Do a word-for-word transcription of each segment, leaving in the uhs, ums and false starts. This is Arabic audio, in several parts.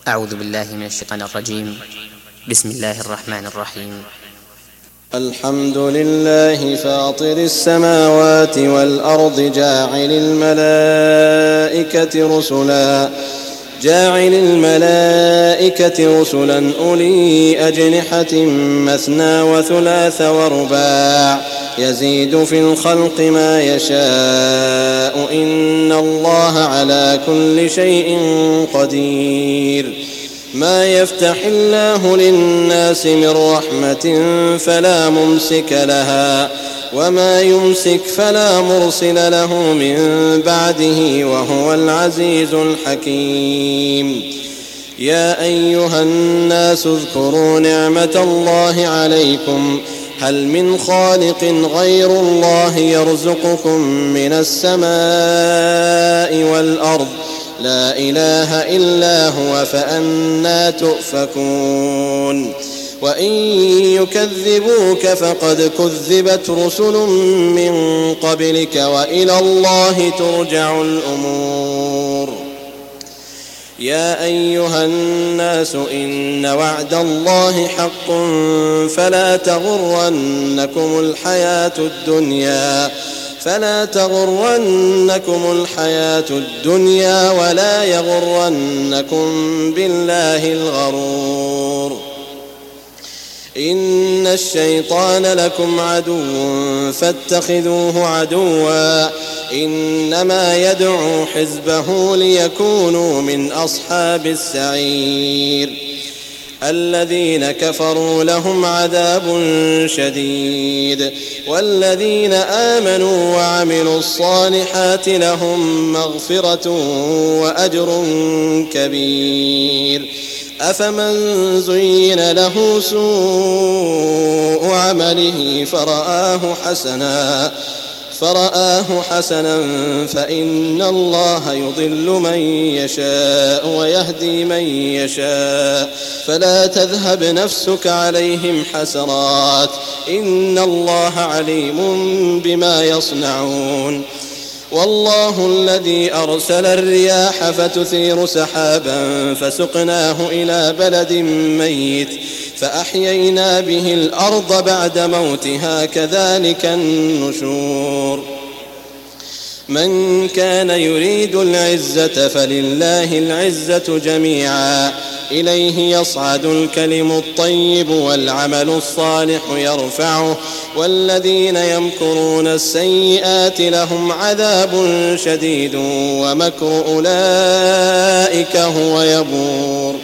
أعوذ بالله من الشيطان الرجيم. بسم الله الرحمن الرحيم. الحمد لله فاطر السماوات والأرض جاعل الملائكة رسلا جاعل الملائكة رسلا أولي أجنحة مثنى وثلاث ورباع يزيد في الخلق ما يشاء إن الله على كل شيء قدير. ما يفتح الله للناس من رحمة فلا ممسك لها وما يمسك فلا مرسل له من بعده وهو العزيز الحكيم. يا أيها الناس اذكروا نعمة الله عليكم هل من خالق غير الله يرزقكم من السماء والأرض لا إله إلا هو فأنى تؤفكون. وإن يكذبوك فقد كذبت رسل من قبلك وإلى الله ترجع الأمور. يا أيها الناس إن وعد الله حق فلا تغرنكم الحياة الدنيا فلا تغرنكم الحياة الدنيا ولا يغرنكم بالله الغرور. إن الشيطان لكم عدو فاتخذوه عدوا إنما يدعو حزبه ليكونوا من أصحاب السعير. الذين كفروا لهم عذاب شديد والذين آمنوا وعملوا الصالحات لهم مغفرة وأجر كبير. أفمن زين له سوء عمله فرآه حسنا فرآه حسنا فإن الله يضل من يشاء ويهدي من يشاء فلا تذهب نفسك عليهم حسرات إن الله عليم بما يصنعون. والله الذي أرسل الرياح فتثير سحابا فسقناه إلى بلد ميت فأحيينا به الأرض بعد موتها كذلك النشور. من كان يريد العزة فلله العزة جميعا إليه يصعد الكلم الطيب والعمل الصالح يرفعه والذين يمكرون السيئات لهم عذاب شديد ومكر أولئك هو يبور.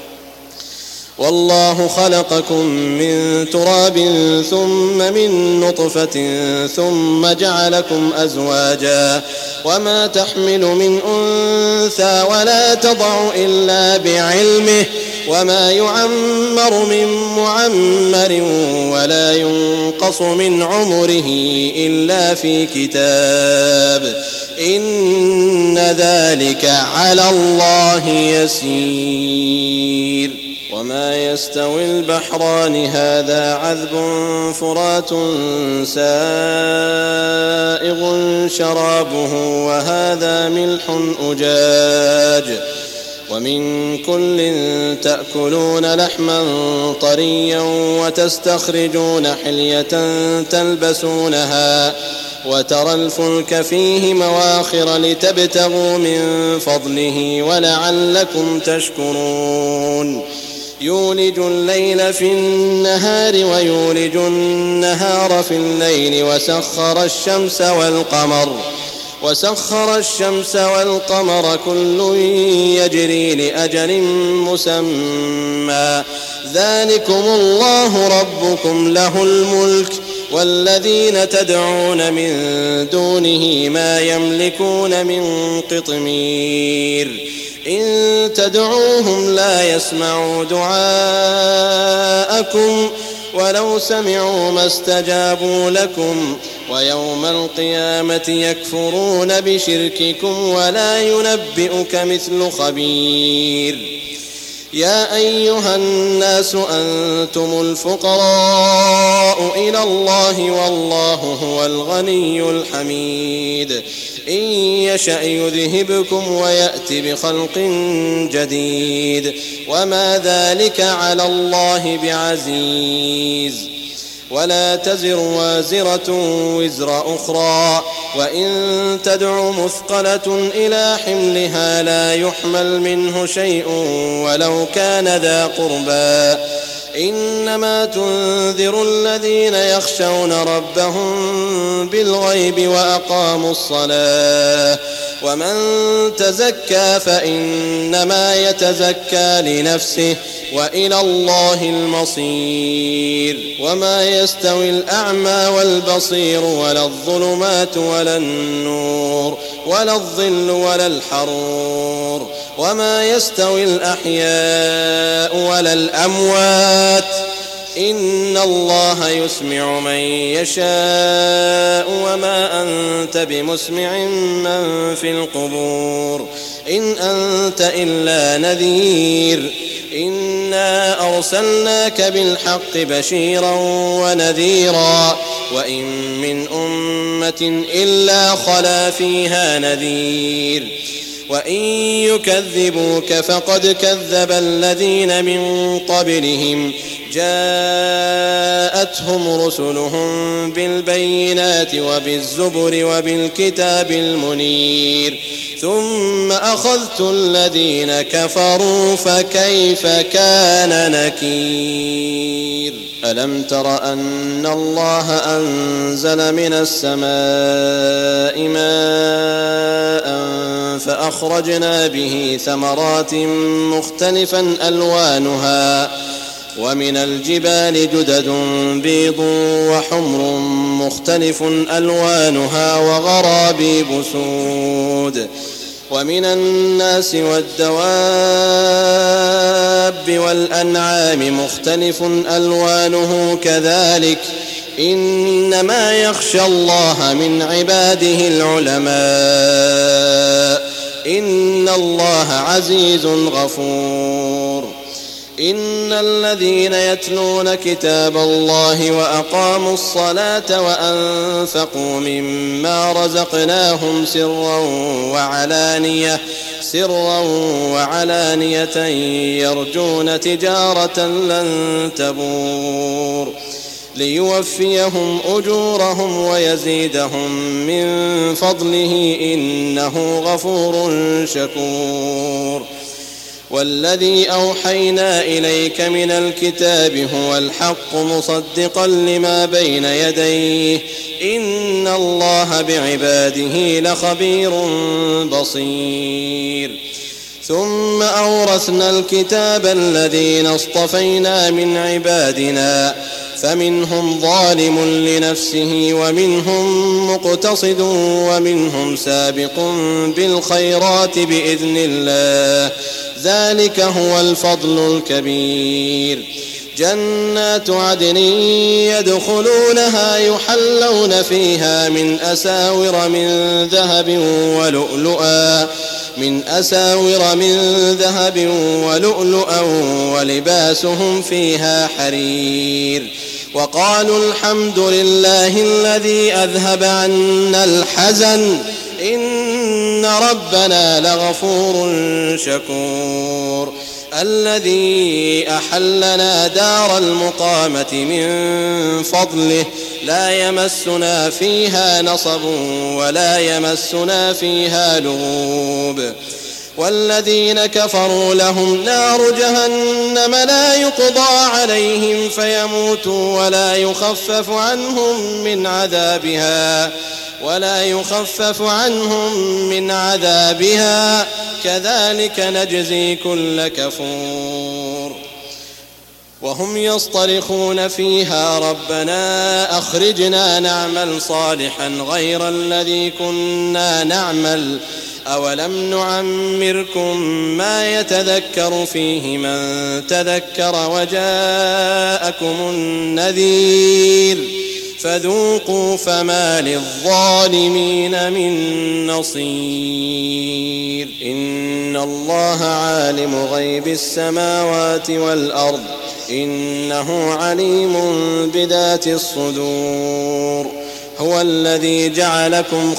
والله خلقكم من تراب ثم من نطفة ثم جعلكم أزواجا وما تحمل من أنثى ولا تضع إلا بعلمه وما يعمر من معمر ولا ينقص من عمره إلا في كتاب إن ذلك على الله يسير. وما يستوي البحران هذا عذب فرات سائغ شرابه وهذا ملح أجاج ومن كل تأكلون لحما طريا وتستخرجون حلية تلبسونها وترى الفلك فيه مواخر لتبتغوا من فضله ولعلكم تشكرون. يولج الليل في النهار ويولج النهار في الليل وسخر الشمس والقمر وسخر الشمس والقمر كل يجري لأجل مسمى ذلكم الله ربكم له الملك والذين تدعون من دونه ما يملكون من قطمير. إن تدعوهم لا يسمعوا دعاءكم ولو سمعوا ما استجابوا لكم ويوم القيامة يكفرون بشرككم ولا ينبئك مثل خبير. يا أيها الناس أنتم الفقراء إلى الله والله هو الغني الحميد إن يشأ يذهبكم ويأت بخلق جديد وما ذلك على الله بعزيز ولا تزر وازرة وزر أخرى وإن تدع مثقلة إلى حملها لا يحمل منه شيء ولو كان ذا قربى إنما تنذر الذين يخشون ربهم بالغيب وأقاموا الصلاة ومن تزكى فإنما يتزكى لنفسه وإلى الله المصير وما يستوي الأعمى والبصير ولا الظلمات ولا النور ولا الظل ولا الحرور وما يستوي الأحياء ولا الأموات إن الله يسمع من يشاء وما أنت بمسمع من في القبور إن أنت إلا نذير إنا أرسلناك بالحق بشيرا ونذيرا وإن من أمة إلا خلا فيها نذير وإن يكذبوك فقد كذب الذين من قبلهم جاءتهم رسلهم بالبينات وبالزبر وبالكتاب المنير ثم أخذت الذين كفروا فكيف كان نكير ألم تر أن الله أنزل من السماء ماء فأخرجنا به ثمرات مختلفا ألوانها ومن الجبال جدد بيض وحمر مختلف ألوانها وغرابيب سود ومن الناس والدواب والأنعام مختلف ألوانه كذلك إنما يخشى الله من عباده العلماء إن الله عزيز غفور إن الذين يتلون كتاب الله وأقاموا الصلاة وأنفقوا مما رزقناهم سرا وعلانية سرا وعلانية يرجون تجارة لن تبور ليوفيهم أجورهم ويزيدهم من فضله إنه غفور شكور والذي أوحينا إليك من الكتاب هو الحق مصدقا لما بين يديه إن الله بعباده لخبير بصير ثم أورثنا الكتاب الذين اصطفينا من عبادنا فمنهم ظالم لنفسه ومنهم مقتصد ومنهم سابق بالخيرات بإذن الله ذلك هو الفضل الكبير جنات عدن يدخلونها يحلون فيها من أساور من ذهب ولؤلؤا من أساور من ذهب ولؤلؤا ولباسهم فيها حرير وقالوا الحمد لله الذي أذهب عنا الحزن إن ربنا لغفور شكور الذي أحلنا دار المقامة من فضله لا يمسنا فيها نصب ولا يمسنا فيها لغوب والذين كفروا لهم نار جهنم لا يقضى عليهم فيموتوا ولا يخفف عنهم من عذابها ولا يخفف عنهم من عذابها كذلك نجزي كل كفور وهم يصطرخون فيها ربنا أخرجنا نعمل صالحا غير الذي كنا نعمل أولم نعمركم ما يتذكر فيه من تذكر وجاءكم النذير فذوقوا فما للظالمين من نصير. إن الله عالم غيب السماوات والأرض إنه عليم بذات الصدور. هو الذي جعلكم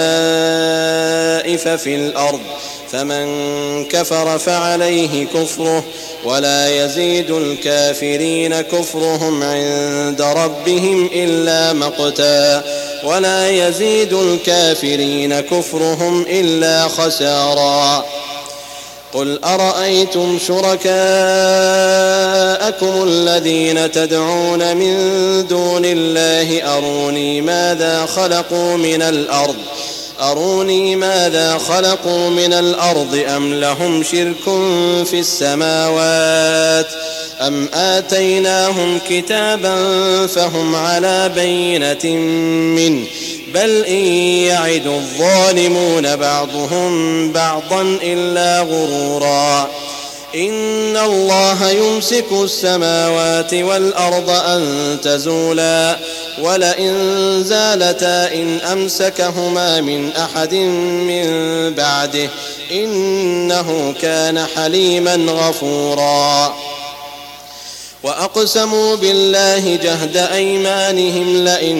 خلائف في الأرض فمن كفر فعليه كفره ولا يزيد الكافرين كفرهم عند ربهم إلا مقتا ولا يزيد الكافرين كفرهم إلا خسارا. قل أرأيتم شركاءكم الذين تدعون من دون الله أروني ماذا خلقوا من الأرض أروني ماذا خلقوا من الأرض أم لهم شرك في السماوات أم آتيناهم كتابا فهم على بينة منه بل إن يعد الظالمون بعضهم بعضا إلا غرورا. إن الله يمسك السماوات والأرض أن تزولا ولئن زالتا إن أمسكهما من أحد من بعده إنه كان حليما غفورا. وأقسموا بالله جهد أيمانهم لئن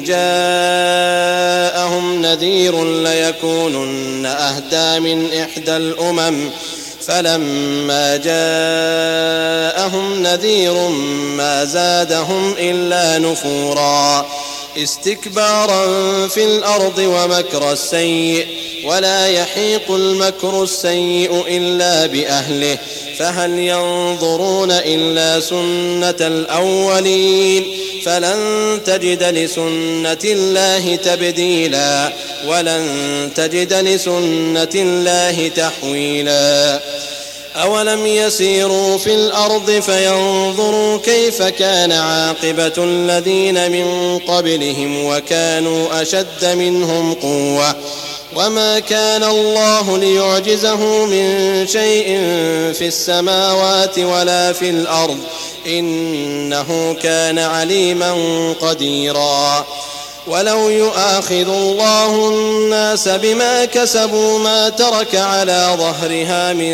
جاءهم نذير ليكونن أهدى من إحدى الأمم فلما جاءهم نذير ما زادهم إلا نفورا. استكبارا في الأرض ومكر السيء ولا يحيق المكر السيء إلا بأهله فهل ينظرون إلا سنة الأولين فلن تجد لسنة الله تبديلا ولن تجد لسنة الله تحويلا. أولم يسيروا في الأرض فينظروا كيف كان عاقبة الذين من قبلهم وكانوا أشد منهم قوة وما كان الله ليعجزه من شيء في السماوات ولا في الأرض إنه كان عليما قديرا. ولو يؤاخذ الله الناس بما كسبوا ما ترك على ظهرها من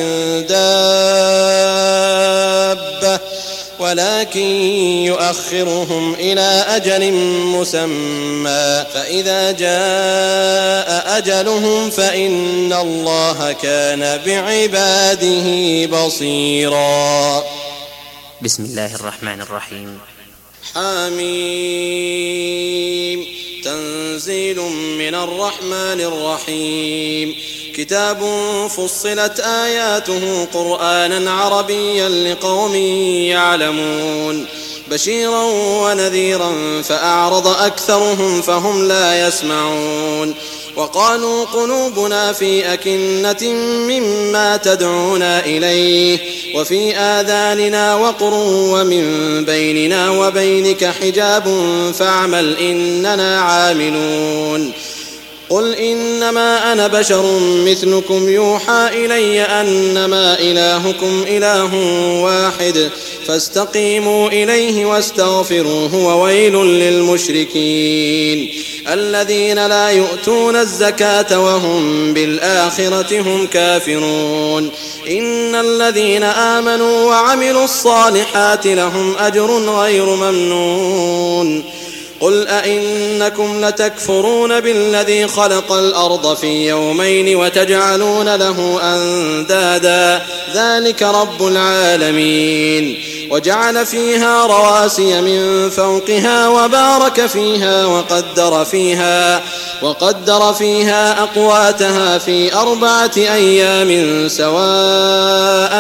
دابة ولكن يؤخرهم إلى أجل مسمى فإذا جاء أجلهم فإن الله كان بعباده بصيرا. بسم الله الرحمن الرحيم. حميم. تنزيل من الرحمن الرحيم. كتاب فصلت آياته قرآنا عربيا لقوم يعلمون بشيرا ونذيرا فأعرض أكثرهم فهم لا يسمعون. وقالوا قلوبنا في أكنة مما تدعونا إليه وفي آذاننا وقر ومن بيننا وبينك حجاب فاعمل إننا عاملون. قل إنما أنا بشر مثلكم يوحى إلي أنما إلهكم إله واحد فاستقيموا إليه واستغفروه وويل للمشركين الذين لا يؤتون الزكاة وهم بالآخرة هم كافرون. إن الذين آمنوا وعملوا الصالحات لهم أجر غير ممنون. قل أئنكم لتكفرون بالذي خلق الأرض في يومين وتجعلون له أندادا ذلك رب العالمين. وجعل فيها رواسي من فوقها وبارك فيها وقدر فيها وقدر فيها أقواتها في أربعة أيام سواء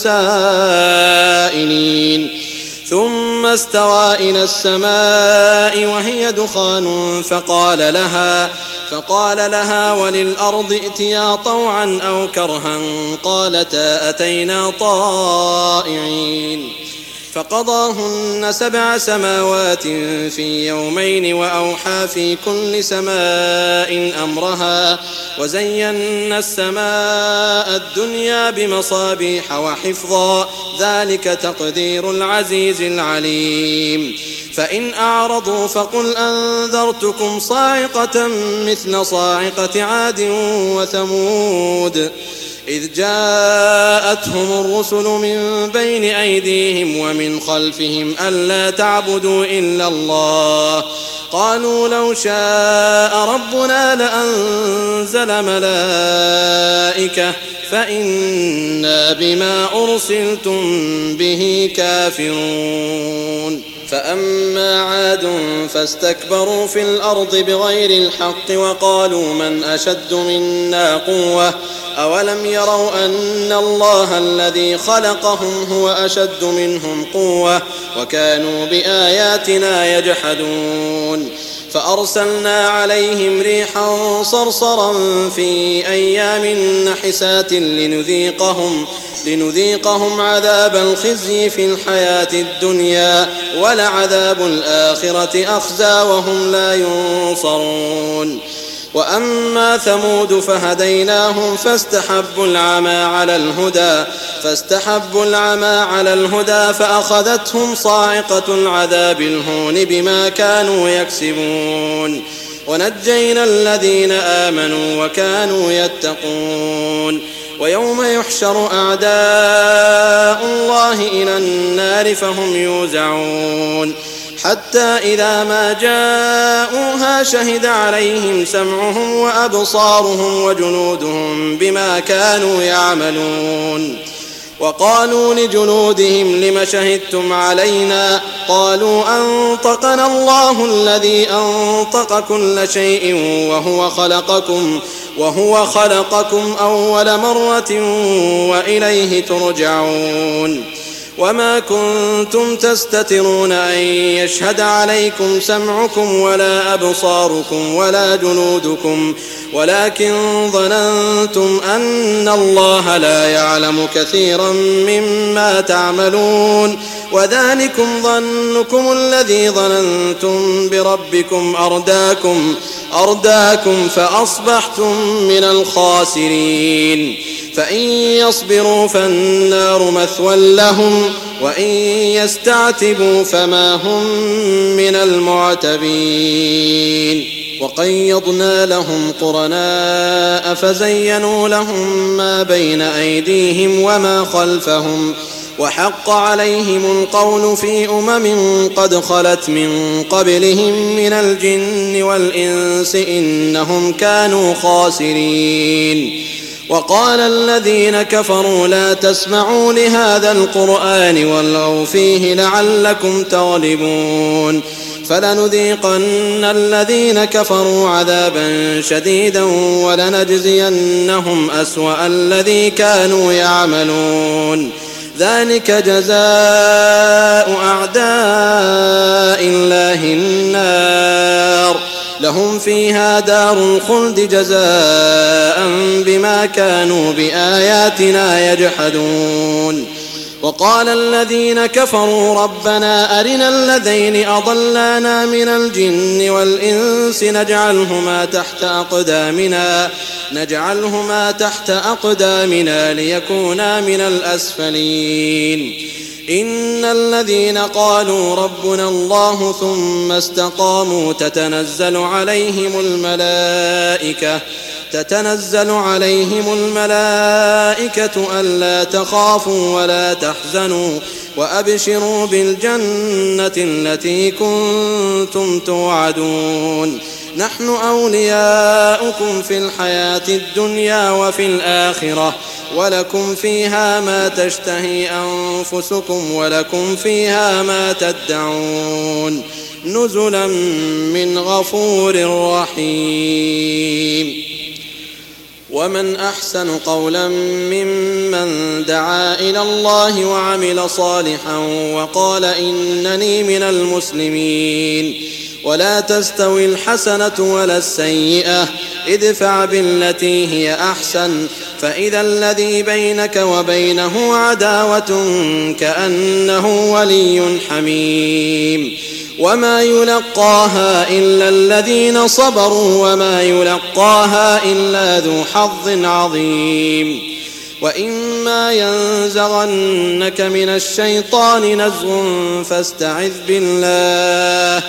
للسائلين. ثم استوى إلى السماء وهي دخان فقال لها فقال لها وللأرض ائتيا طوعا أو كرها قالتا أتينا طائعين. فقضاهن سبع سماوات في يومين وأوحى في كل سماء أمرها وزينا السماء الدنيا بمصابيح وحفظا ذلك تقدير العزيز العليم. فإن أعرضوا فقل أنذرتكم صاعقة مثل صاعقة عاد وثمود إذ جاءتهم الرسل من بين أيديهم ومن خلفهم ألا تعبدوا إلا الله قالوا لو شاء ربنا لأنزل ملائكة فإنا بما أرسلتم به كافرون فأما عاد فاستكبروا في الأرض بغير الحق وقالوا من أشد منا قوة أولم يروا أن الله الذي خلقهم هو أشد منهم قوة وكانوا بآياتنا يجحدون فأرسلنا عليهم ريحا صرصرا في أيام نحسات لنذيقهم لنذيقهم عذاب الخزي في الحياة الدنيا ولعذاب الآخرة أخزى وهم لا ينصرون وأما ثمود فهديناهم فاستحبوا العمى على الهدى فاستحبوا العمى على الهدى فأخذتهم صاعقة العذاب الهون بما كانوا يكسبون ونجينا الذين آمنوا وكانوا يتقون ويوم يحشر أعداء الله إلى النار فهم يوزعون حتى إذا ما جاءوها شهد عليهم سمعهم وأبصارهم وجنودهم بما كانوا يعملون وقالوا لجنودهم لم شهدتم علينا قالوا أنطقنا الله الذي أنطق كل شيء وهو خلقكم وهو خلقكم أول مرة وإليه ترجعون وما كنتم تستترون أن يشهد عليكم سمعكم ولا أبصاركم ولا جنودكم ولكن ظننتم أن الله لا يعلم كثيرا مما تعملون وذلكم ظنكم الذي ظننتم بربكم أرداكم أرداكم فأصبحتم من الخاسرين فإن يصبروا فالنار مثوى لهم وإن يستعتبوا فما هم من المعتبين وقيضنا لهم قرناء فزينوا لهم ما بين أيديهم وما خلفهم وحق عليهم القول في أمم قد خلت من قبلهم من الجن والإنس إنهم كانوا خاسرين وقال الذين كفروا لا تسمعوا لهذا القرآن والغوا فيه لعلكم تغلبون فلنذيقن الذين كفروا عذابا شديدا ولنجزينهم أسوأ الذي كانوا يعملون ذلك جزاء أعداء الله النار لهم فيها دار الخلد جزاء بما كانوا بآياتنا يجحدون وقال الذين كفروا ربنا أرنا الذين أضلانا من الجن والإنس نجعلهما تحت أقدامنا نجعلهما تحت أقدامنا ليكونا من الأسفلين إن الذين قالوا ربنا الله ثم استقاموا تتنزل عليهم الملائكة تتنزل عليهم الملائكة ألا تخافوا ولا تحزنوا وأبشروا بالجنة التي كنتم توعدون نحن أولياؤكم في الحياة الدنيا وفي الآخرة ولكم فيها ما تشتهي أنفسكم ولكم فيها ما تدعون نزلا من غفور رحيم ومن أحسن قولا ممن دعا إلى الله وعمل صالحا وقال إنني من المسلمين ولا تستوي الحسنة ولا السيئة ادفع بالتي هي أحسن فإذا الذي بينك وبينه عداوة كأنه ولي حميم وما يلقاها إلا الذين صبروا وما يلقاها إلا ذو حظ عظيم وإما ينزغنك من الشيطان نزغ فاستعذ بالله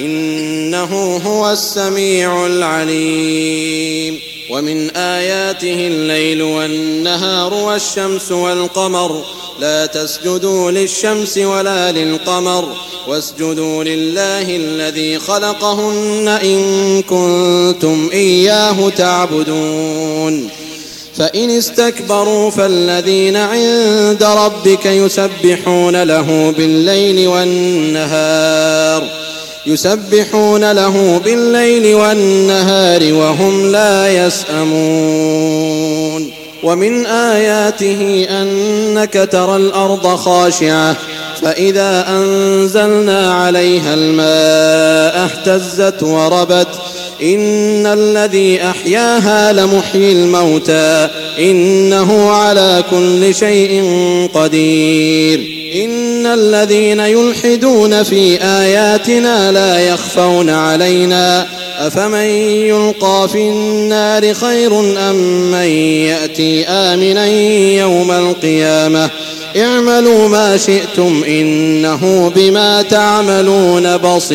إنه هو السميع العليم. ومن آياته الليل والنهار والشمس والقمر لا تسجدوا للشمس ولا للقمر واسجدوا لله الذي خلقهن إن كنتم إياه تعبدون. فإن استكبروا فالذين عند ربك يسبحون له بالليل والنهار يسبحون له بالليل والنهار وهم لا يسأمون. ومن آياته أنك ترى الأرض خاشعة فإذا أنزلنا عليها الماء اهتزت وربت إن الذي أحياها لمحيي الموتى إنه على كل شيء قدير. إن الذين يلحدون في آياتنا لا يخفون علينا أفمن يلقى في النار خير أم من يأتي آمنا يوم القيامة اعملوا ما شئتم إنه بما تعملون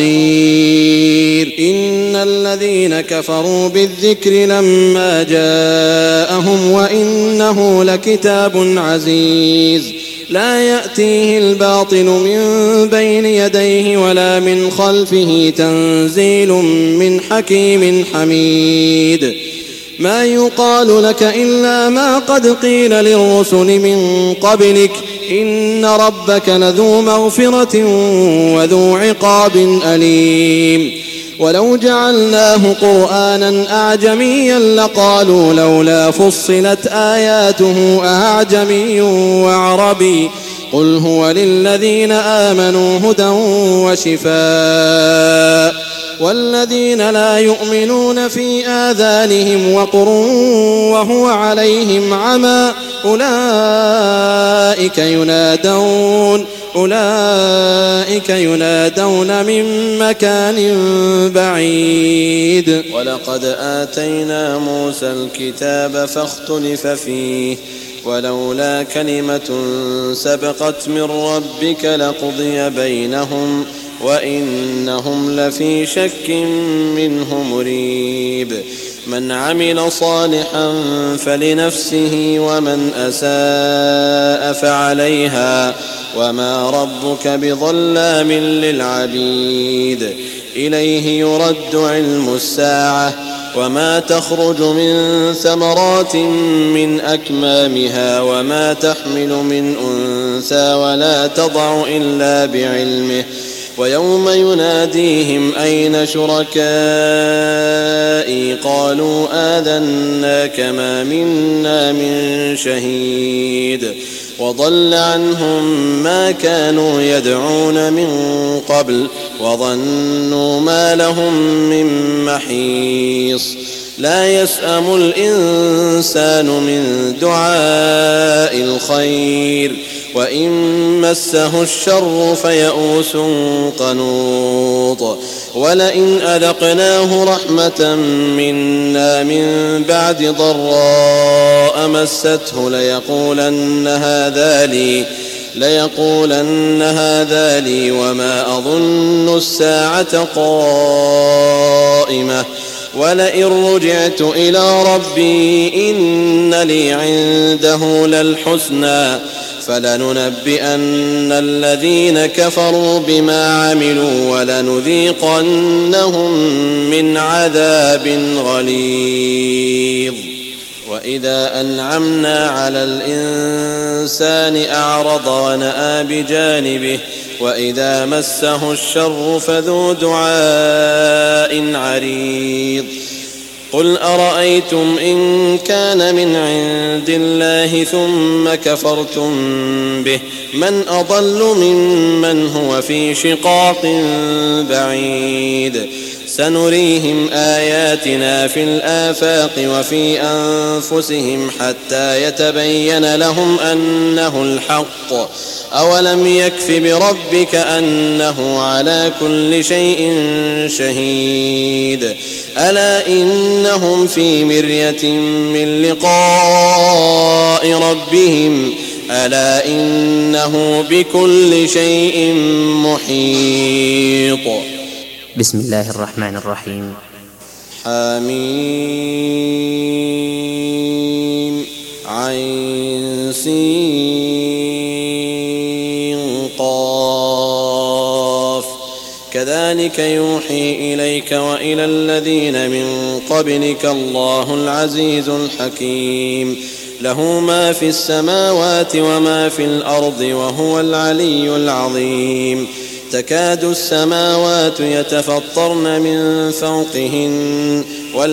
بصير. إن الذين كفروا بالذكر لما جاءهم وإنه لكتاب عزيز لا يأتيه الباطل من بين يديه ولا من خلفه تنزيل من حكيم حميد. ما يقال لك إلا ما قد قيل للرسل من قبلك إن ربك لذو مغفرة وذو عقاب أليم. ولو جعلناه قرآنا أعجميا لقالوا لولا فصلت آياته أعجمي وعربي قل هو للذين آمنوا هدى وشفاء والذين لا يؤمنون في آذانهم وقر وهو عليهم عمى أولئك ينادون أولئك ينادون من مكان بعيد. ولقد آتينا موسى الكتاب فاختلف فيه ولولا كلمة سبقت من ربك لقضي بينهم وإنهم لفي شك منه مريب. من عمل صالحا فلنفسه ومن أساء فعليها وما ربك بظلام للعبيد. إليه يرد علم الساعة وما تخرج من ثمرات من أكمامها وما تحمل من أنثى ولا تضع إلا بعلمه. ويوم يناديهم أين شركائي قالوا آذناك ما منا من شهيد وضل عنهم ما كانوا يدعون من قبل وظنوا ما لهم من محيص. لا يسأم الإنسان من دعاء الخير وإن مسه الشر فيئوس قنوط. ولئن أذقناه رحمة منا من بعد ضراء مسته ليقولن هذا لي ليقولن هذا لي وما أظن الساعة قائمة ولئن رجعت إلى ربي إن لي عنده للحسنى فلننبئن الذين كفروا بما عملوا ولنذيقنهم من عذاب غليظ. وإذا أنعمنا على الإنسان أعرض ونأى بجانبه وإذا مسه الشر فذو دعاء عريض. قل أرأيتم إن كان من عند الله ثم كفرتم به من أضل ممن هو في شقاق بعيد. سنريهم آياتنا في الآفاق وفي أنفسهم حتى يتبين لهم أنه الحق أولم يكف بربك أنه على كل شيء شهيد ألا إنهم في مرية من لقاء ربهم ألا إنه بكل شيء محيط. بسم الله الرحمن الرحيم. حميم عين سين قاف كذلك يوحي إليك وإلى الذين من قبلك الله العزيز الحكيم له ما في السماوات وما في الأرض وهو العلي العظيم. تكاد السماوات يتفطرن من فوقهن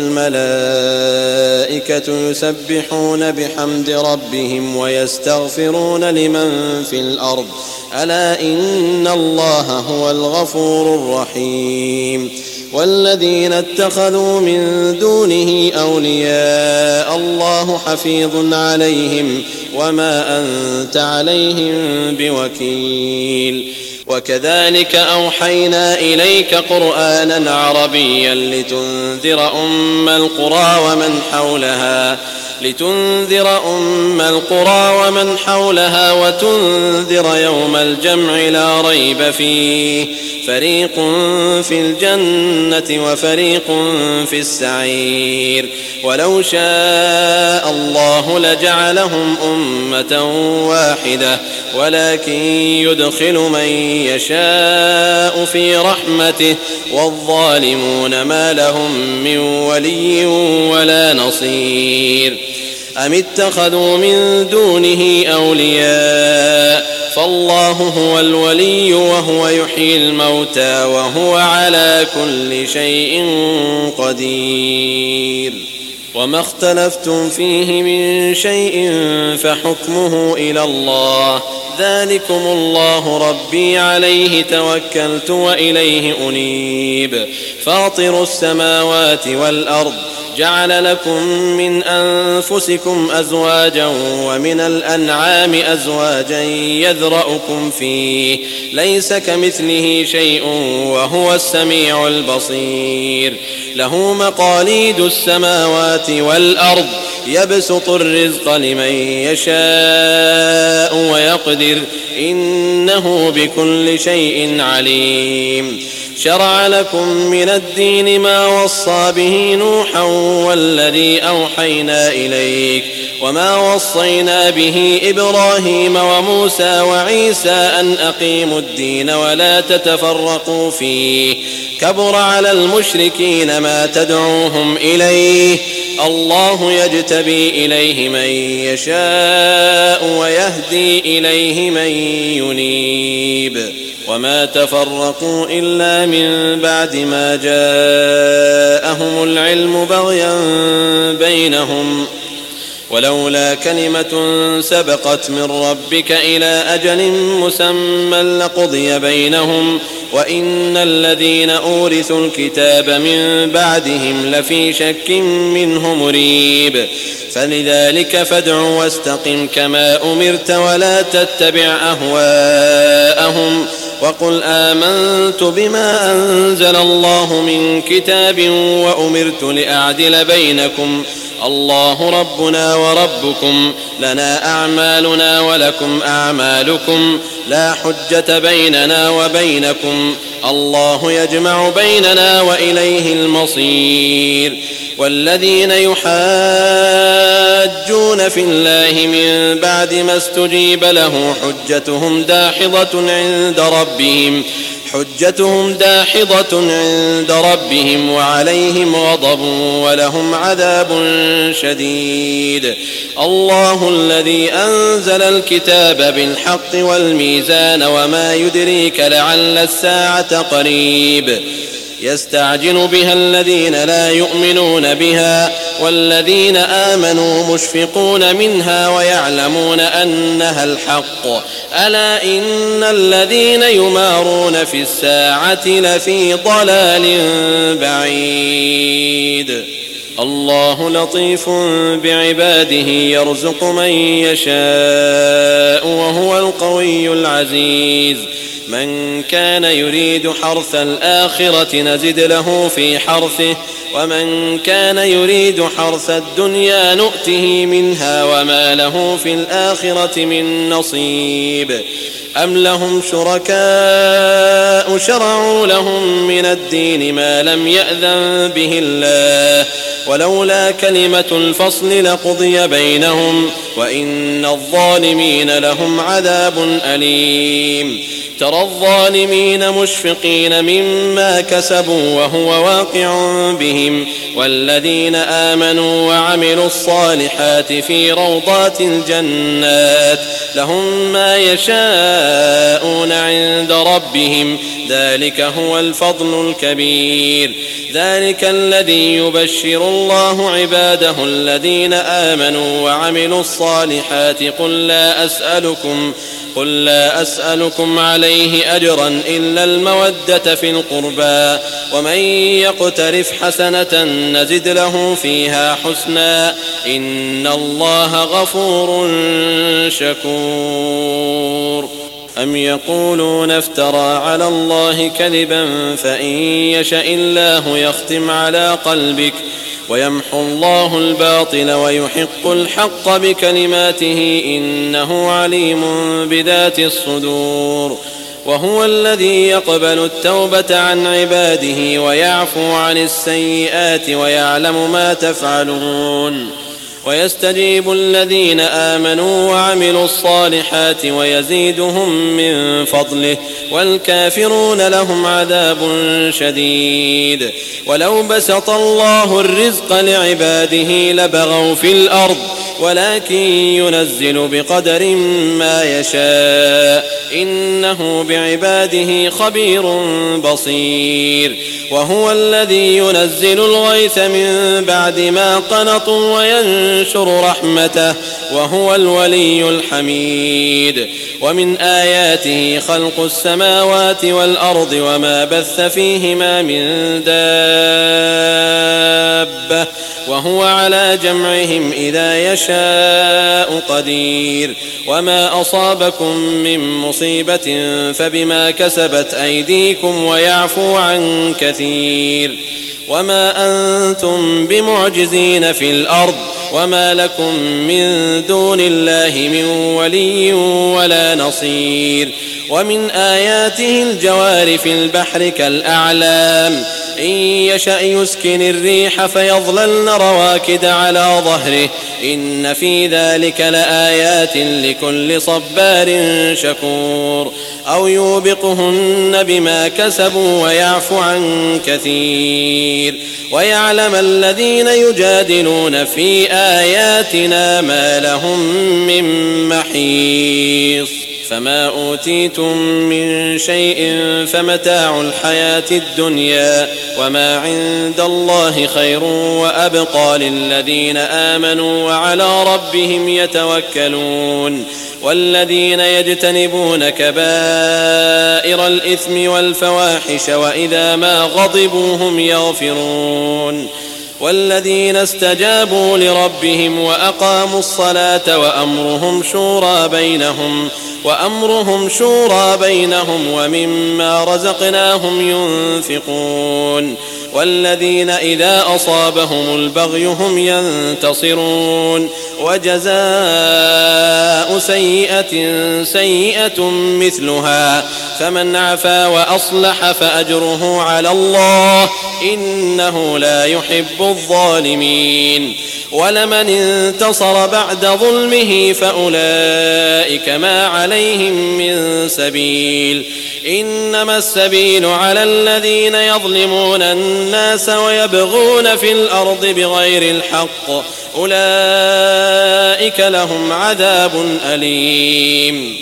والملائكة يسبحون بحمد ربهم ويستغفرون لمن في الأرض ألا إن الله هو الغفور الرحيم. والذين اتخذوا من دونه أولياء الله حفيظ عليهم وما أنت عليهم بوكيل. وكذلك أوحينا إليك قرآنا عربيا لتنذر أم القرى ومن حولها لتنذر أم القرى ومن حولها وتنذر يوم الجمع لا ريب فيه فريق في الجنة وفريق في السعير. ولو شاء الله لجعلهم أمة واحدة ولكن يدخل من يشاء في رحمته والظالمون ما لهم من ولي ولا نصير. أم اتخذوا من دونه أولياء فالله هو الولي وهو يحيي الموتى وهو على كل شيء قدير. وما اختلفتم فيه من شيء فحكمه إلى الله ذلكم الله ربي عليه توكلت وإليه أنيب. فاطر السماوات والأرض جعل لكم من أنفسكم أزواجا ومن الأنعام أزواجا يذرأكم فيه ليس كمثله شيء وهو السميع البصير. له مقاليد السماوات والأرض يبسط الرزق لمن يشاء ويقدر إنه بكل شيء عليم. شرع لكم من الدين ما وصى به نوحا والذي أوحينا إليك وما وصينا به إبراهيم وموسى وعيسى أن أقيموا الدين ولا تتفرقوا فيه كبر على المشركين ما تدعوهم إليه الله يجتبي إليه من يشاء ويهدي إليه من ينيب. وما تفرقوا إلا من بعد ما جاءهم العلم بغيا بينهم ولولا كلمة سبقت من ربك إلى أجل مسمى لقضي بينهم وإن الذين أورثوا الكتاب من بعدهم لفي شك منه مريب. فلذلك فادع واستقم كما أمرت ولا تتبع أهواءهم وقل آمنت بما أنزل الله من كتاب وأمرت لأعدل بينكم الله ربنا وربكم لنا أعمالنا ولكم أعمالكم لا حجة بيننا وبينكم الله يجمع بيننا وإليه المصير. والذين يحاجون في الله من بعد ما استجيب له حجتهم داحضة عند ربهم حجتهم داحضة عند ربهم وعليهم غضب ولهم عذاب شديد. الله الذي أنزل الكتاب بالحق والميزان وما يدريك لعل الساعة قريب. يستعجل بها الذين لا يؤمنون بها والذين آمنوا مشفقون منها ويعلمون أنها الحق ألا إن الذين يمارون في الساعة لفي ضلال بعيد الله لطيف بعباده يرزق من يشاء وهو القوي العزيز من كان يريد حرث الآخرة نزد له في حرثه ومن كان يريد حرث الدنيا نؤته منها وما له في الآخرة من نصيب أم لهم شركاء شرعوا لهم من الدين ما لم يأذن به الله ولولا كلمة الفصل لقضي بينهم وإن الظالمين لهم عذاب أليم ترى الظالمين مشفقين مما كسبوا وهو واقع بهم والذين آمنوا وعملوا الصالحات في روضات الجنات لهم ما يشاءون عند ربهم ذلك هو الفضل الكبير ذلك الذي يبشر الله عباده الذين آمنوا وعملوا الصالحات قل لا أسألكم قل لا أسألكم عليه أجرا إلا المودة في القربى ومن يقترف حسنة نزد له فيها حسنا إن الله غفور شكور أم يقولون افترى على الله كذبا فإن يشأ الله يختم على قلبك ويمحو الله الباطل ويحق الحق بكلماته إنه عليم بذات الصدور وهو الذي يقبل التوبة عن عباده ويعفو عن السيئات ويعلم ما تفعلون ويستجيب الذين آمنوا وعملوا الصالحات ويزيدهم من فضله والكافرون لهم عذاب شديد ولو بسط الله الرزق لعباده لبغوا في الأرض ولكن ينزل بقدر ما يشاء إنه بعباده خبير بصير وهو الذي ينزل الغيث من بعد ما قنطوا وينشر رحمته وهو الولي الحميد ومن آياته خلق السماوات والأرض وما بث فيهما من دابة وهو على جمعهم إذا يشاء قدير وما أصابكم من مصيبة فبما كسبت أيديكم ويعفو عن كثير وما أنتم بمعجزين في الأرض وما لكم من دون الله من ولي ولا نصير ومن آياته الجوار في البحر كالأعلام إن يشأ يسكن الريح فيظللن رواكد على ظهره إن في ذلك لآيات لكل صبار شكور أو يوبقهن بما كسبوا ويعفو عن كثير ويعلم الذين يجادلون في آياتنا ما لهم من محيص فما أوتيتم من شيء فمتاع الحياة الدنيا وما عند الله خير وأبقى للذين آمنوا وعلى ربهم يتوكلون والذين يجتنبون كبائر الإثم والفواحش وإذا ما غضبوا هم يغفرون والذين استجابوا لربهم وأقاموا الصلاة وأمرهم شورى بينهم وأمرهم شورى بينهم ومما رزقناهم ينفقون والذين إذا أصابهم البغي هم ينتصرون وجزاء سيئة سيئة مثلها فمن عفا وأصلح فأجره على الله إنه لا يحب الظالمين ولمن انتصر بعد ظلمه فأولئك ما عليهم من سبيل إنما السبيل على الذين يظلمون الناس ويبغون في الأرض بغير الحق أولئك لهم عذاب أليم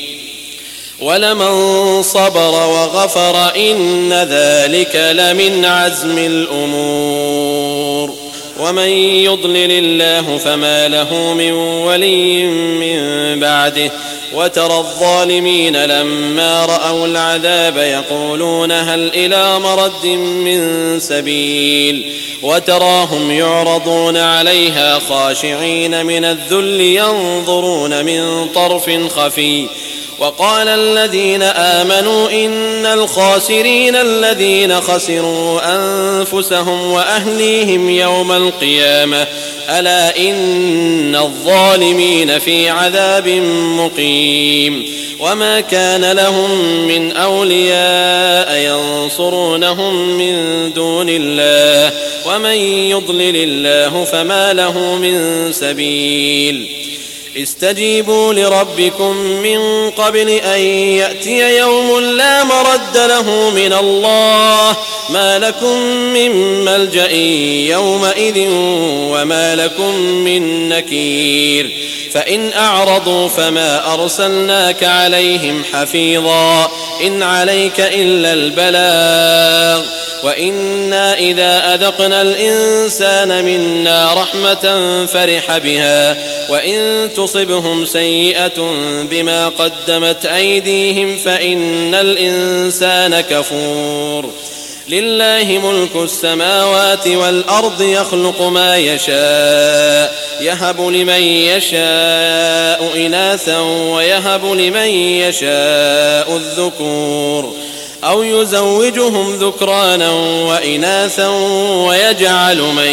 ولمن صبر وغفر إن ذلك لمن عزم الأمور ومن يضلل الله فما له من ولي من بعده وترى الظالمين لما رأوا العذاب يقولون هل إلى مرد من سبيل وتراهم يعرضون عليها خاشعين من الذل ينظرون من طرف خفي وقال الذين آمنوا إن الخاسرين الذين خسروا أنفسهم وأهليهم يوم القيامة ألا إن الظالمين في عذاب مقيم وما كان لهم من أولياء ينصرونهم من دون الله ومن يضلل الله فما له من سبيل استجيبوا لربكم من قبل أن يأتي يوم لا مرد له من الله ما لكم من ملجأ يومئذ وما لكم من نكير فإن أعرضوا فما أرسلناك عليهم حفيظا إن عليك إلا البلاغ وإنا إذا أذقنا الإنسان منا رحمة فرح بها وإن تصبهم سيئة بما قدمت أيديهم فإن الإنسان كفور لله ملك السماوات والأرض يخلق ما يشاء يهب لمن يشاء إناثا ويهب لمن يشاء الذكور أو يزوجهم ذكرانا وإناثا ويجعل من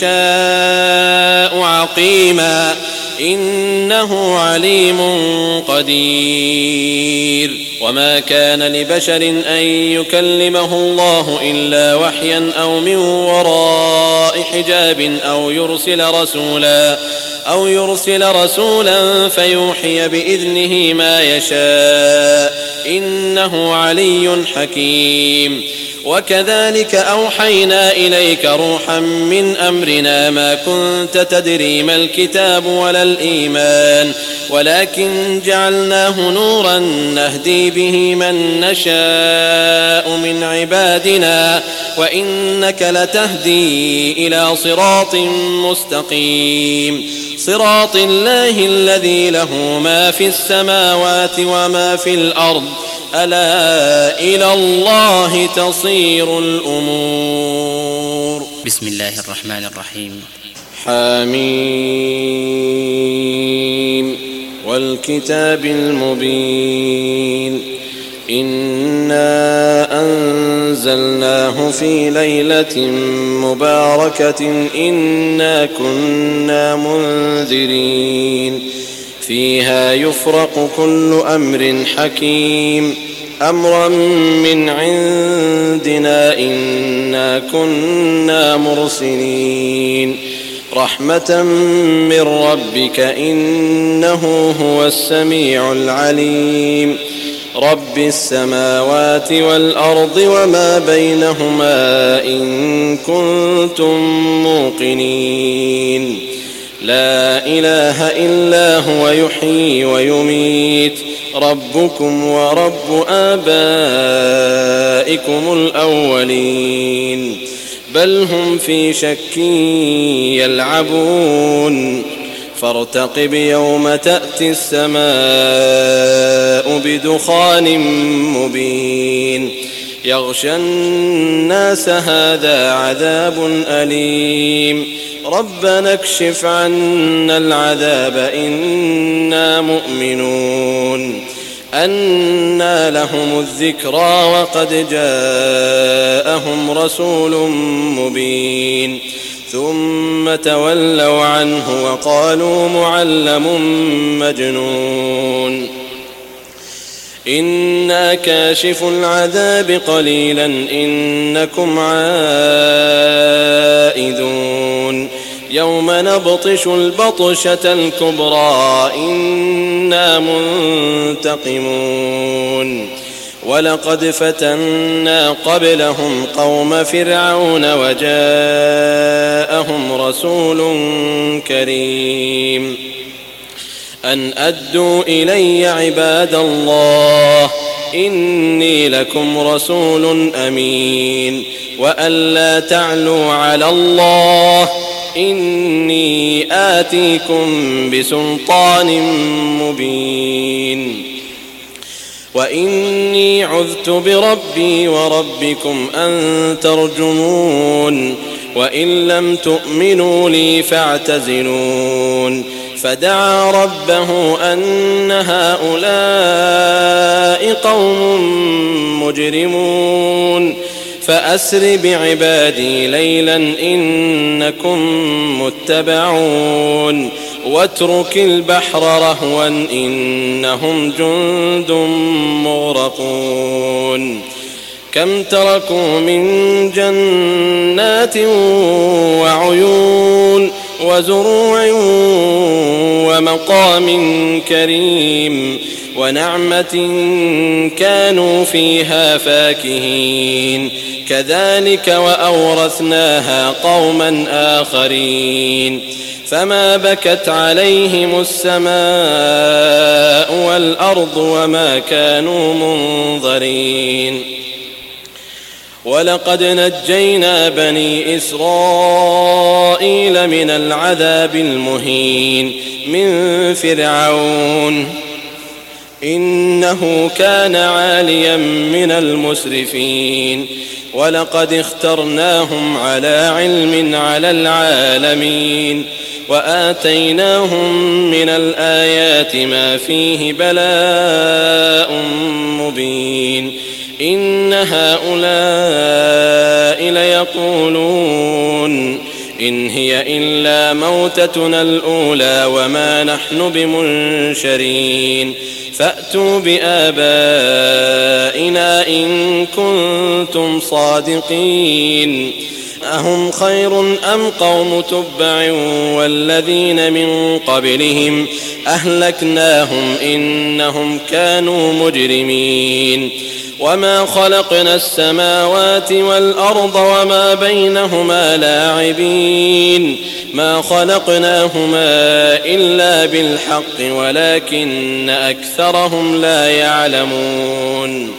يشاء عقيما إنه عليم قدير وما كان لبشر أن يكلمه الله إلا وحيا أو من وراء حجاب أو يرسل رسولا أو يرسل رسولا فيوحي بإذنه ما يشاء إنه علي حكيم وكذلك أوحينا إليك روحا من أمرنا ما كنت تدري ما الكتاب ولا الإيمان ولكن جعلناه نورا نهدي به من نشاء من عبادنا وإنك لتهدي إلى صراط مستقيم صراط الله الذي له ما في السماوات وما في الأرض ألا إلى الله تصير الأمور. بسم الله الرحمن الرحيم. حميم والكتاب المبين إنا أنزلناه في ليلة مباركة إنا كنا منذرين فيها يفرق كل أمر حكيم أمرا من عندنا إنا كنا مرسلين رحمة من ربك إنه هو السميع العليم رب السماوات والأرض وما بينهما إن كنتم موقنين لا إله إلا هو يحيي ويميت ربكم ورب آبائكم الأولين بل هم في شك يلعبون فارتقب يوم تأتي السماء بدخان مبين يغشى الناس هذا عذاب أليم ربنا اكشف عنا العذاب إنا مؤمنون أنى لهم الذكرى وقد جاءهم رسول مبين ثم تولوا عنه وقالوا معلم مجنون إنا كاشف العذاب قليلا إنكم عائدون يوم نبطش البطشة الكبرى إنا منتقمون ولقد فتنا قبلهم قوم فرعون وجاءهم رسول كريم أن أدوا إلي عباد الله إني لكم رسول أمين وأن لا تعلوا على الله إني آتيكم بسلطان مبين وإني عذت بربي وربكم أن ترجمون وإن لم تؤمنوا لي فاعتزلون فدعا ربه أن هؤلاء قوم مجرمون فأسر بعبادي ليلا إنكم متبعون واترك البحر رهوا إنهم جند مغرقون كم تركوا من جنات وعيون وزروع ومقام كريم ونعمة كانوا فيها فاكهين كذلك وأورثناها قوما آخرين فما بكت عليهم السماء والأرض وما كانوا منظرين ولقد نجينا بني إسرائيل من العذاب المهين من فرعون إنه كان عاليا من المسرفين ولقد اخترناهم على علم على العالمين وآتيناهم من الآيات ما فيه بلاء مبين إن هؤلاء ليقولون إن هي إلا موتتنا الأولى وما نحن بمنشرين فأتوا بآبائنا إن كنتم صادقين أهم خير أم قوم تبع والذين من قبلهم أهلكناهم إنهم كانوا مجرمين وما خلقنا السماوات والأرض وما بينهما لاعبين ما خلقناهما إلا بالحق ولكن أكثرهم لا يعلمون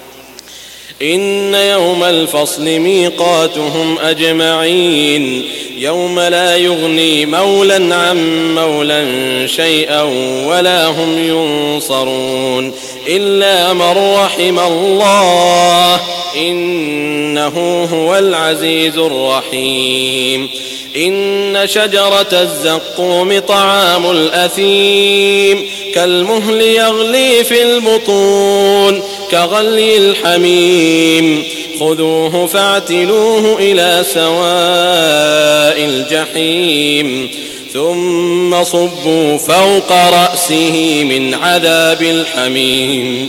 إن يوم الفصل ميقاتهم أجمعين يوم لا يغني مولا عن مولا شيئا ولا هم ينصرون إلا من رحم الله إنه هو العزيز الرحيم إن شجرة الزقوم طعام الأثيم كالمهل يغلي في البطون كغلي الحميم خذوه فاعتلوه إلى سواء الجحيم ثم صبوا فوق رأسه من عذاب الحميم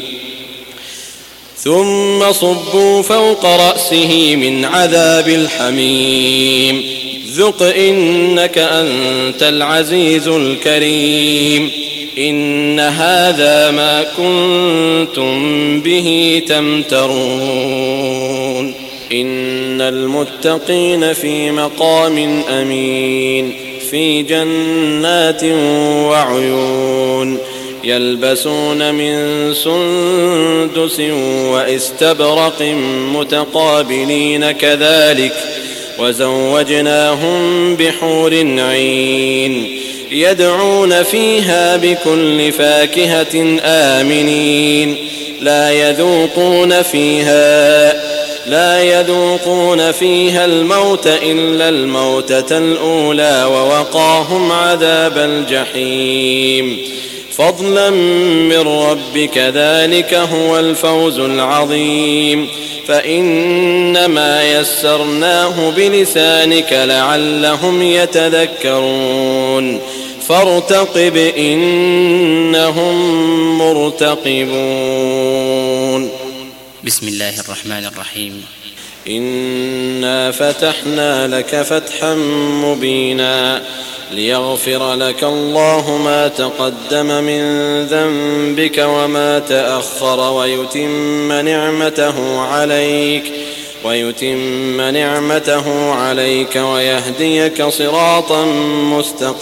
ثم صبوا فوق رأسه من عذاب الحميم ذق إنك أنت العزيز الكريم إن هذا ما كنتم به تمترون إن المتقين في مقام أمين في جنات وعيون يلبسون من سندس واستبرق متقابلين كذلك وزوجناهم بحور عين يدعون فيها بكل فاكهة آمنين لا يذوقون فيها لا يذوقون فيها الموت إلا الموتة الأولى ووقاهم عذاب الجحيم فضلا من ربك ذلك هو الفوز العظيم فإنما يسرناه بلسانك لعلهم يتذكرون فارتقب إنهم مرتقبون. بسم الله الرحمن الرحيم. إنا فتحنا لك فتحا مبينا ليغفر لك الله ما تقدم من ذنبك وما تأخر ويتم نعمته عليك ويتم نعمته عليك ويهديك صراطا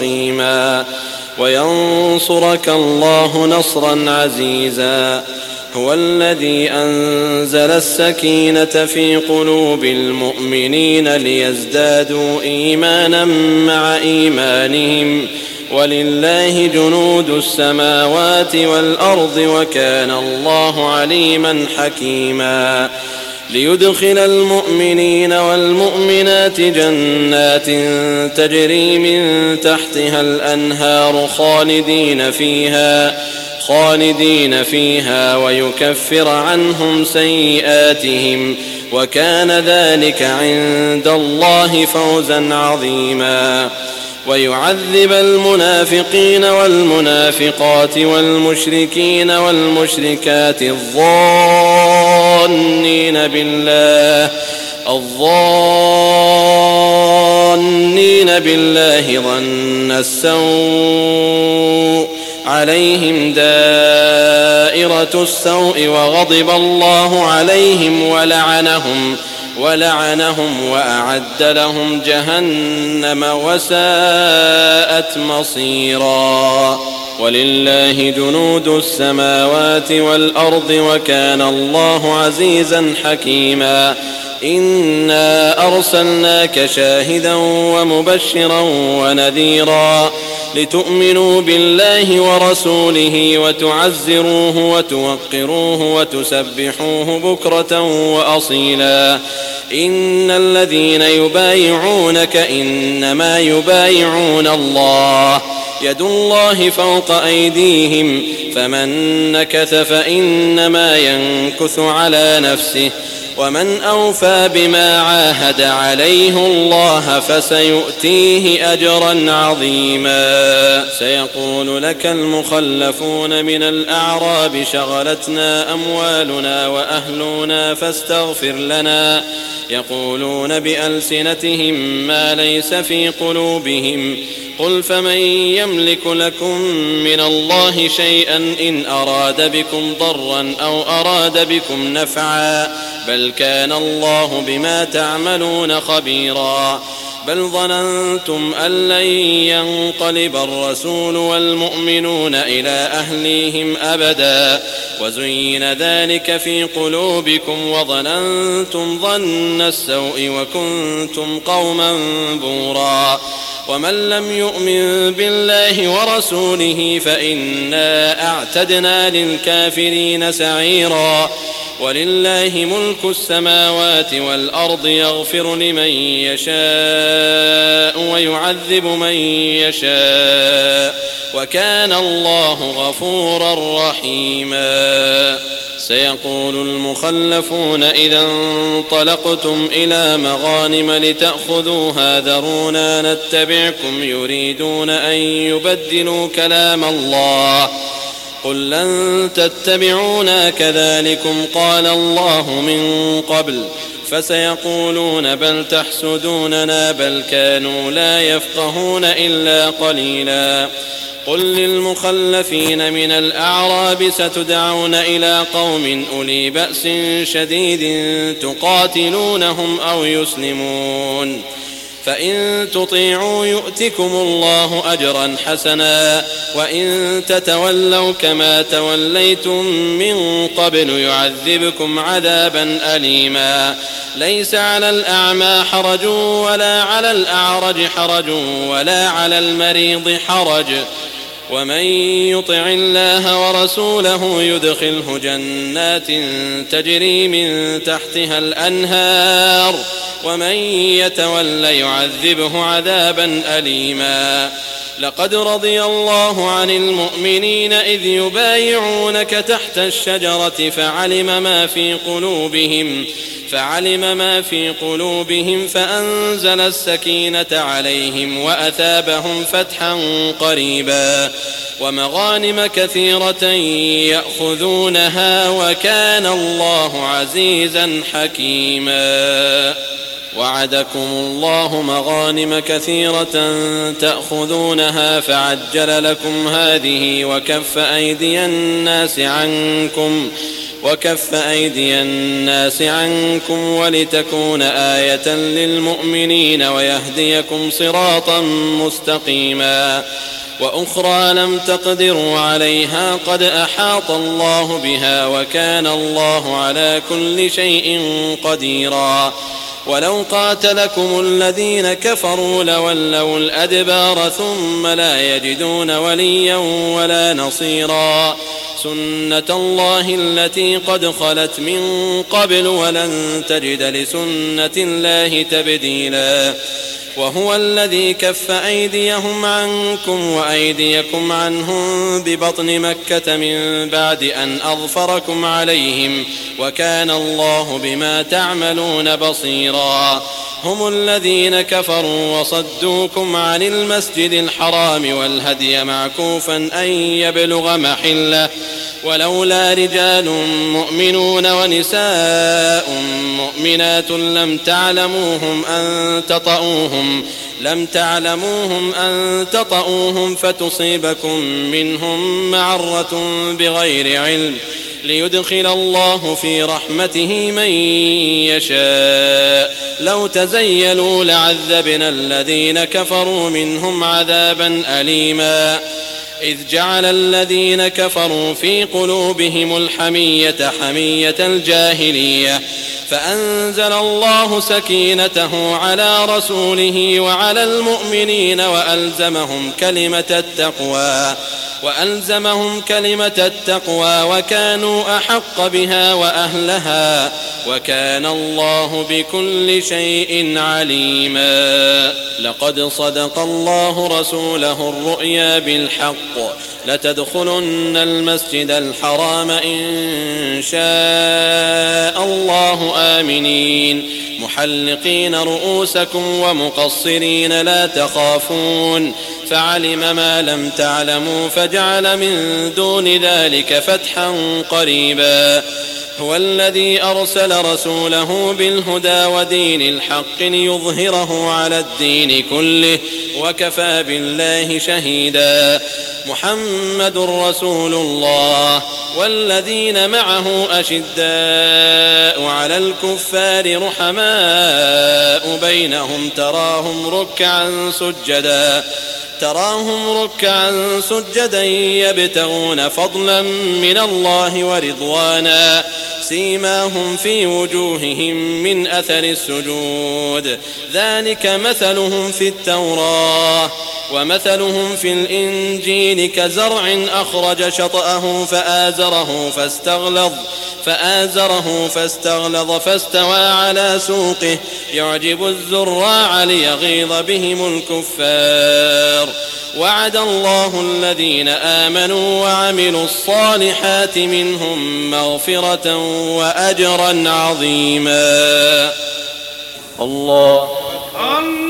مستقيما وينصرك الله نصرا عزيزا هو الذي أنزل السكينة في قلوب المؤمنين ليزدادوا إيمانا مع إيمانهم ولله جنود السماوات والأرض وكان الله عليما حكيما ليدخل المؤمنين والمؤمنات جنات تجري من تحتها الأنهار خالدين فيها خالدين فيها ويكفر عنهم سيئاتهم وكان ذلك عند الله فوزا عظيما ويعذب المنافقين والمنافقات والمشركين والمشركات الظانين بالله الظانين بالله ظن السوء عليهم دائرة السوء وغضب الله عليهم ولعنهم ولعنهم وأعد لهم جهنم وساءت مصيرا ولله جنود السماوات والأرض وكان الله عزيزا حكيما إنا أرسلناك شاهدا ومبشرا ونذيرا لتؤمنوا بالله ورسوله وتعزروه وتوقروه وتسبحوه بكرة وأصيلا إن الذين يبايعونك إنما يبايعون الله يد الله فوق أيديهم فمن نكث فإنما ينكث على نفسه ومن أوفى بما عاهد عليه الله فسيؤتيه أجرا عظيما سيقول لك المخلفون من الأعراب شغلتنا أموالنا وأهلنا فاستغفر لنا يقولون بألسنتهم ما ليس في قلوبهم قل فمن يملك لكم من الله شيئا إن أراد بكم ضرا أو أراد بكم نفعا بل كان الله بما تعملون خبيرا بل ظننتم أن لن ينقلب الرسول والمؤمنون إلى أهليهم أبدا وزين ذلك في قلوبكم وظننتم ظن السوء وكنتم قوما بورا ومن لم يؤمن بالله ورسوله فإنا أعتدنا للكافرين سعيرا ولله ملك السماوات والأرض يغفر لمن يشاء ويعذب من يشاء وكان الله غفورا رحيما سيقول المخلفون إذا انطلقتم إلى مغانم لتأخذوها ذرونا نتبعكم يريدون أن يبدلوا كلام الله قل لن تتبعونا كذلكم قال الله من قبل فسيقولون بل تحسدوننا بل كانوا لا يفقهون إلا قليلا قل للمخلفين من الأعراب ستدعون إلى قوم أولي بأس شديد تقاتلونهم أو يسلمون فإن تطيعوا يؤتكم الله أجرا حسنا وإن تتولوا كما توليتم من قبل يعذبكم عذابا أليما ليس على الأعمى حرج ولا على الأعرج حرج ولا على المريض حرج ومن يطع الله ورسوله يدخله جنات تجري من تحتها الأنهار ومن يتول يعذبه عذابا أليما لقد رضي الله عن المؤمنين إذ يبايعونك تحت الشجرة فعلم ما في قلوبهم فعلم ما في قلوبهم فأنزل السكينة عليهم وأثابهم فتحا قريبا ومغانم كثيرة يأخذونها وكان الله عزيزا حكيما وعدكم الله مغانم كثيرة تأخذونها فعجل لكم هذه وكف أيدي الناس عنكم وكف أيدي الناس عنكم ولتكون آية للمؤمنين ويهديكم صراطا مستقيما وأخرى لم تقدروا عليها قد أحاط الله بها وكان الله على كل شيء قديرا ولو قاتلكم الذين كفروا لولوا الأدبار ثم لا يجدون وليا ولا نصيرا سنة الله التي قد خلت من قبل ولن تجد لسنة الله تبديلا وهو الذي كف أيديهم عنكم وأيديكم عنهم ببطن مكة من بعد أن أظفركم عليهم وكان الله بما تعملون بصيرا هم الذين كفروا وصدوكم عن المسجد الحرام والهدي معكوفا أن يبلغ محله ولولا رجال مؤمنون ونساء مؤمنات لم تعلموهم أن تطؤوهم لم تعلموهم أن تطؤوهم فتصيبكم منهم معرة بغير علم ليدخل الله في رحمته من يشاء لو تزيلوا لعذبنا الذين كفروا منهم عذابا أليما إذ جعل الذين كفروا في قلوبهم الحمية حمية الجاهلية فأنزل الله سكينته على رسوله وعلى المؤمنين وألزمهم كلمة التقوى وألزمهم كلمة التقوى وكانوا أحق بها وأهلها وكان الله بكل شيء عليما لقد صدق الله رسوله الرؤيا بالحق لتدخلن المسجد الحرام إن شاء الله آمنين محلقين رؤوسكم ومقصرين لا تخافون فعلم ما لم تعلموا فجعل من دون ذلك فتحا قريبا هو الذي أرسل رسوله بالهدى ودين الحق ليظهره على الدين كله وكفى بالله شهيدا محمد رسول الله والذين معه أشداء على الكفار رحماء بينهم تراهم ركعا سجدا تراهم ركعا سجدا يبتغون فضلا من الله ورضوانا سيماهم في وجوههم من أثر السجود ذلك مثلهم في التوراة ومثلهم في الإنجيل كزرع أخرج شطأه فآزره فاستغلظ فآزره فاستغلظ فاستوى على سوقه يعجب الزراع ليغيظ بهم الكفار وعد الله الذين آمنوا وعملوا الصالحات منهم مغفرة وأجرا عظيما الله